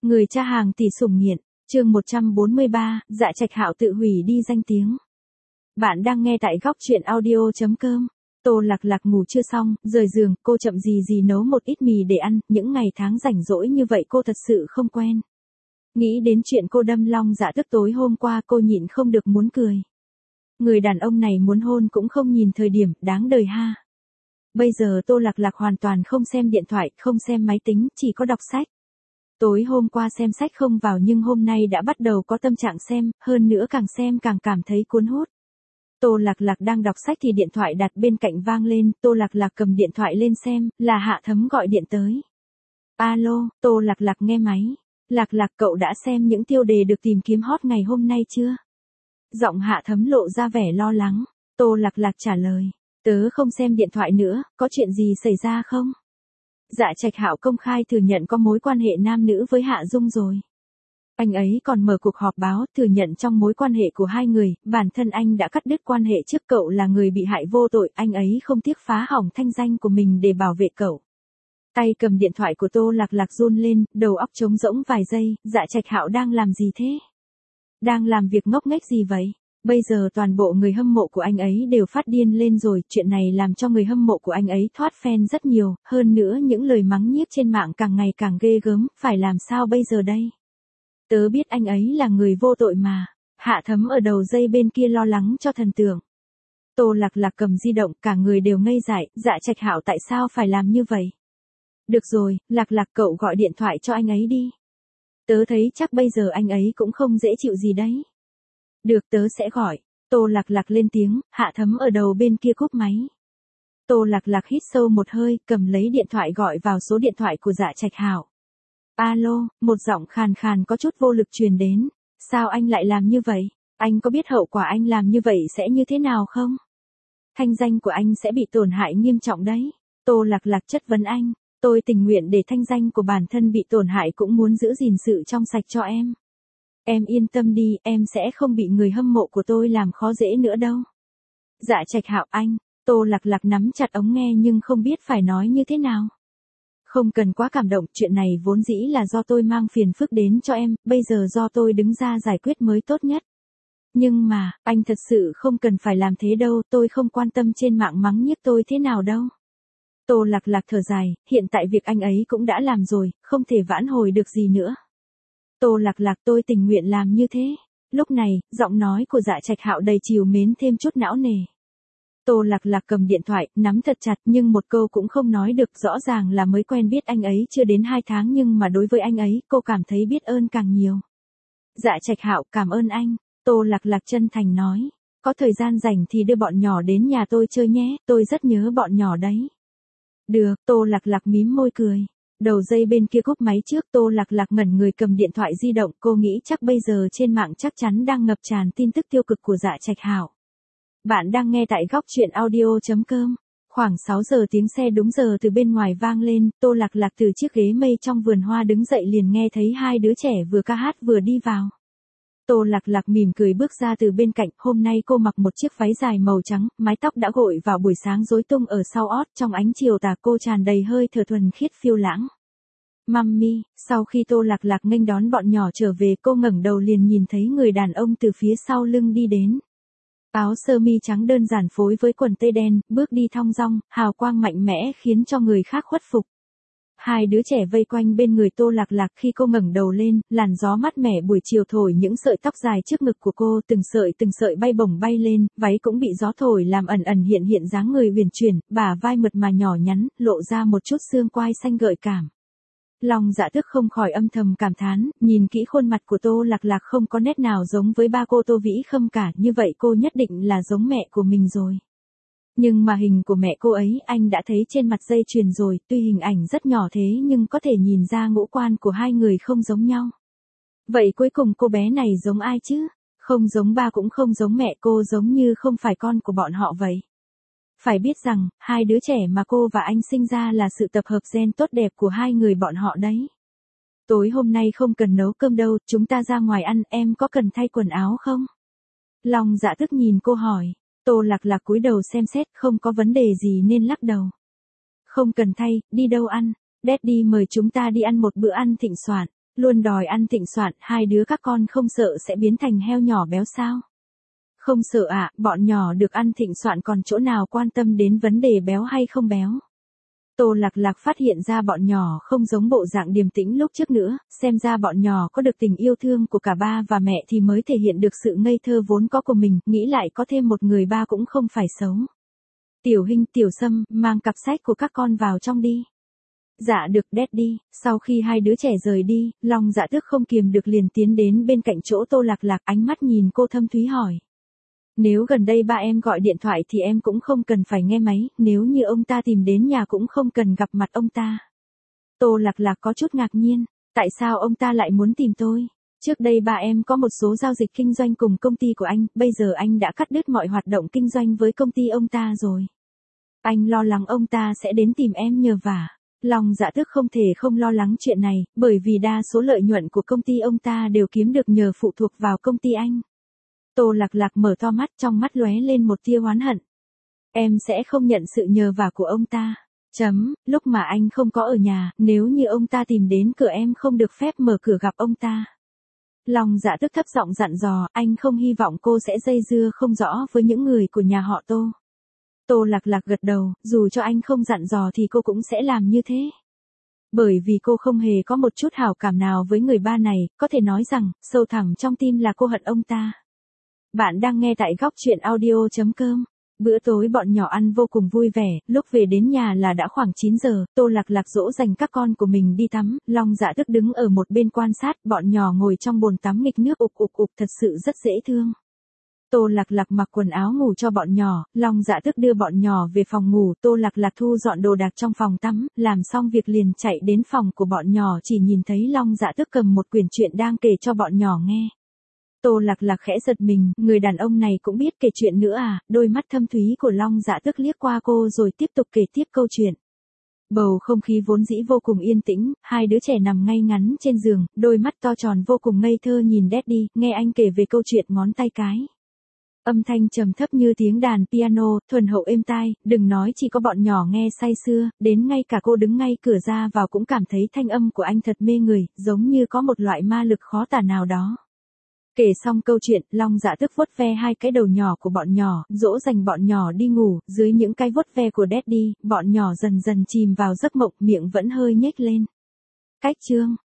Người cha hàng tỷ sủng nghiện, chương 143, Dạ Trạch Hạo tự hủy đi danh tiếng. Bạn đang nghe tại góc truyện audio.com. Tô Lạc Lạc ngủ chưa xong, rời giường, cô chậm gì nấu một ít mì để ăn, những ngày tháng rảnh rỗi như vậy cô thật sự không quen. Nghĩ đến chuyện cô đâm Long Dạ Tước tối hôm qua cô nhịn không được muốn cười. Người đàn ông này muốn hôn cũng không nhìn thời điểm, đáng đời ha. Bây giờ Tô Lạc Lạc hoàn toàn không xem điện thoại, không xem máy tính, chỉ có đọc sách. Tối hôm qua xem sách không vào nhưng hôm nay đã bắt đầu có tâm trạng xem, hơn nữa càng xem càng cảm thấy cuốn hút. Tô Lạc Lạc đang đọc sách thì điện thoại đặt bên cạnh vang lên, Tô Lạc Lạc cầm điện thoại lên xem, là Hạ Thấm gọi điện tới. Alo, Tô Lạc Lạc nghe máy. Lạc Lạc cậu đã xem những tiêu đề được tìm kiếm hot ngày hôm nay chưa? Giọng Hạ Thấm lộ ra vẻ lo lắng. Tô Lạc Lạc trả lời, tớ không xem điện thoại nữa, có chuyện gì xảy ra không? Dạ Trạch Hạo công khai thừa nhận có mối quan hệ nam nữ với Hạ Dung rồi. Anh ấy còn mở cuộc họp báo thừa nhận trong mối quan hệ của hai người, bản thân anh đã cắt đứt quan hệ trước cậu là người bị hại vô tội, anh ấy không tiếc phá hỏng thanh danh của mình để bảo vệ cậu. Tay cầm điện thoại của Tô Lạc Lạc run lên, đầu óc trống rỗng vài giây, Dạ Trạch Hạo đang làm gì thế? Đang làm việc ngốc nghếch gì vậy? Bây giờ toàn bộ người hâm mộ của anh ấy đều phát điên lên rồi, chuyện này làm cho người hâm mộ của anh ấy thoát fan rất nhiều, hơn nữa những lời mắng nhiếc trên mạng càng ngày càng ghê gớm, phải làm sao bây giờ đây? Tớ biết anh ấy là người vô tội mà. Hạ Thấm ở đầu dây bên kia lo lắng cho thần tượng. Tô Lạc Lạc cầm di động, cả người đều ngây dại, Dạ Trạch Hạo tại sao phải làm như vậy? Được rồi, Lạc Lạc cậu gọi điện thoại cho anh ấy đi. Tớ thấy chắc bây giờ anh ấy cũng không dễ chịu gì đấy. Được, tớ sẽ gọi. Tô Lạc Lạc lên tiếng, Hạ Thấm ở đầu bên kia cúp máy. Tô Lạc Lạc hít sâu một hơi, cầm lấy điện thoại gọi vào số điện thoại của Dạ Trạch Hạo. Alo, một giọng khàn khàn có chút vô lực truyền đến. Sao anh lại làm như vậy? Anh có biết hậu quả anh làm như vậy sẽ như thế nào không? Thanh danh của anh sẽ bị tổn hại nghiêm trọng đấy. Tô Lạc Lạc chất vấn anh. Tôi tình nguyện để thanh danh của bản thân bị tổn hại cũng muốn giữ gìn sự trong sạch cho em. Em yên tâm đi, em sẽ không bị người hâm mộ của tôi làm khó dễ nữa đâu. Dạ Trạch Hạo anh. Tô Lạc Lạc nắm chặt ống nghe nhưng không biết phải nói như thế nào. Không cần quá cảm động, chuyện này vốn dĩ là do tôi mang phiền phức đến cho em, bây giờ do tôi đứng ra giải quyết mới tốt nhất. Nhưng mà, anh thật sự không cần phải làm thế đâu, tôi không quan tâm trên mạng mắng nhiếc tôi thế nào đâu. Tô Lạc Lạc thở dài, hiện tại việc anh ấy cũng đã làm rồi, không thể vãn hồi được gì nữa. Tô Lạc Lạc tôi tình nguyện làm như thế. Lúc này, giọng nói của Dạ Trạch Hạo đầy trìu mến thêm chút não nề. Tô Lạc Lạc cầm điện thoại, nắm thật chặt nhưng một câu cũng không nói được, rõ ràng là mới quen biết anh ấy chưa đến 2 tháng nhưng mà đối với anh ấy, cô cảm thấy biết ơn càng nhiều. Dạ Trạch Hạo cảm ơn anh, Tô Lạc Lạc chân thành nói. Có thời gian rảnh thì đưa bọn nhỏ đến nhà tôi chơi nhé, tôi rất nhớ bọn nhỏ đấy. Được, Tô Lạc Lạc mím môi cười. Đầu dây bên kia cúp máy trước, Tô Lạc Lạc ngẩn người cầm điện thoại di động, cô nghĩ chắc bây giờ trên mạng chắc chắn đang ngập tràn tin tức tiêu cực của Dạ Trạch Hạo. Bạn đang nghe tại góc truyện audio.com. Khoảng 6 giờ tiếng xe đúng giờ từ bên ngoài vang lên, Tô Lạc Lạc từ chiếc ghế mây trong vườn hoa đứng dậy liền nghe thấy hai đứa trẻ vừa ca hát vừa đi vào. Tô Lạc Lạc mỉm cười bước ra từ bên cạnh, hôm nay cô mặc một chiếc váy dài màu trắng, mái tóc đã gội vào buổi sáng rối tung ở sau ót, trong ánh chiều tà cô tràn đầy hơi thở thuần khiết phiêu lãng. Mummy, sau khi Tô Lạc Lạc nghênh đón bọn nhỏ trở về cô ngẩng đầu liền nhìn thấy người đàn ông từ phía sau lưng đi đến. Áo sơ mi trắng đơn giản phối với quần tây đen, bước đi thong dong, hào quang mạnh mẽ khiến cho người khác khuất phục. Hai đứa trẻ vây quanh bên người Tô Lạc Lạc khi cô ngẩng đầu lên, làn gió mát mẻ buổi chiều thổi những sợi tóc dài trước ngực của cô, từng sợi bay bổng bay lên, váy cũng bị gió thổi làm ẩn ẩn hiện dáng người uyển chuyển, bả vai mượt mà nhỏ nhắn, lộ ra một chút xương quai xanh gợi cảm. Long Dạ Tước không khỏi âm thầm cảm thán, nhìn kỹ khuôn mặt của Tô Lạc Lạc không có nét nào giống với ba cô Tô Vĩ Khâm cả, như vậy cô nhất định là giống mẹ của mình rồi. Nhưng mà hình của mẹ cô ấy anh đã thấy trên mặt dây chuyền rồi, tuy hình ảnh rất nhỏ thế nhưng có thể nhìn ra ngũ quan của hai người không giống nhau. Vậy cuối cùng cô bé này giống ai chứ? Không giống ba cũng không giống mẹ, cô giống như không phải con của bọn họ vậy. Phải biết rằng, hai đứa trẻ mà cô và anh sinh ra là sự tập hợp gen tốt đẹp của hai người bọn họ đấy. Tối hôm nay không cần nấu cơm đâu, chúng ta ra ngoài ăn, em có cần thay quần áo không? Long Dạ Tước nhìn cô hỏi. Tô Lạc Lạc cúi đầu xem xét, không có vấn đề gì nên lắc đầu. Không cần thay, đi đâu ăn? Daddy mời chúng ta đi ăn một bữa ăn thịnh soạn. Luôn đòi ăn thịnh soạn, hai đứa các con không sợ sẽ biến thành heo nhỏ béo sao? Không sợ ạ, bọn nhỏ được ăn thịnh soạn còn chỗ nào quan tâm đến vấn đề béo hay không béo. Tô Lạc Lạc phát hiện ra bọn nhỏ không giống bộ dạng điềm tĩnh lúc trước nữa, xem ra bọn nhỏ có được tình yêu thương của cả ba và mẹ thì mới thể hiện được sự ngây thơ vốn có của mình, nghĩ lại có thêm một người ba cũng không phải xấu. Tiểu Hinh, Tiểu Sâm, mang cặp sách của các con vào trong đi. Dạ được Daddy. Sau khi hai đứa trẻ rời đi, Long Dạ Tước không kiềm được liền tiến đến bên cạnh chỗ Tô Lạc Lạc, ánh mắt nhìn cô thâm thúy hỏi. Nếu gần đây ba em gọi điện thoại thì em cũng không cần phải nghe máy, nếu như ông ta tìm đến nhà cũng không cần gặp mặt ông ta. Tô Lạc Lạc có chút ngạc nhiên, tại sao ông ta lại muốn tìm tôi? Trước đây ba em có một số giao dịch kinh doanh cùng công ty của anh, bây giờ anh đã cắt đứt mọi hoạt động kinh doanh với công ty ông ta rồi. Anh lo lắng ông ta sẽ đến tìm em nhờ vả. Long Dạ Tước không thể không lo lắng chuyện này, bởi vì đa số lợi nhuận của công ty ông ta đều kiếm được nhờ phụ thuộc vào công ty anh. Tô Lạc Lạc mở to mắt, trong mắt lóe lên một tia oán hận. Em sẽ không nhận sự nhờ vả của ông ta. Lúc mà anh không có ở nhà, nếu như ông ta tìm đến cửa em không được phép mở cửa gặp ông ta. Long Dạ Tước thấp giọng dặn dò, anh không hy vọng cô sẽ dây dưa không rõ với những người của nhà họ Tô. Tô Lạc Lạc gật đầu, dù cho anh không dặn dò thì cô cũng sẽ làm như thế. Bởi vì cô không hề có một chút hảo cảm nào với người ba này, có thể nói rằng, sâu thẳm trong tim là cô hận ông ta. Bạn đang nghe tại góc truyện audio.com. Bữa tối bọn nhỏ ăn vô cùng vui vẻ, lúc về đến nhà là đã khoảng 9 giờ, Tô Lạc Lạc dỗ dành các con của mình đi tắm, Long Dạ Tước đứng ở một bên quan sát, bọn nhỏ ngồi trong bồn tắm nghịch nước ục ục ục thật sự rất dễ thương. Tô Lạc Lạc mặc quần áo ngủ cho bọn nhỏ, Long Dạ Tước đưa bọn nhỏ về phòng ngủ, Tô Lạc Lạc thu dọn đồ đạc trong phòng tắm, làm xong việc liền chạy đến phòng của bọn nhỏ, chỉ nhìn thấy Long Dạ Tước cầm một quyển truyện đang kể cho bọn nhỏ nghe. Tô Lạc Lạc khẽ giật mình, người đàn ông này cũng biết kể chuyện nữa à, đôi mắt thâm thúy của Long Dạ Tước liếc qua cô rồi tiếp tục kể tiếp câu chuyện. Bầu không khí vốn dĩ vô cùng yên tĩnh, hai đứa trẻ nằm ngay ngắn trên giường, đôi mắt to tròn vô cùng ngây thơ nhìn Daddy, nghe anh kể về câu chuyện ngón tay cái. Âm thanh trầm thấp như tiếng đàn piano, thuần hậu êm tai, đừng nói chỉ có bọn nhỏ nghe say sưa, đến ngay cả cô đứng ngay cửa ra vào cũng cảm thấy thanh âm của anh thật mê người, giống như có một loại ma lực khó tả nào đó. Kể xong câu chuyện, Long Dạ Tước vuốt ve hai cái đầu nhỏ của bọn nhỏ, dỗ dành bọn nhỏ đi ngủ, dưới những cái vuốt ve của Daddy, bọn nhỏ dần dần chìm vào giấc mộng, miệng vẫn hơi nhếch lên. Cách chương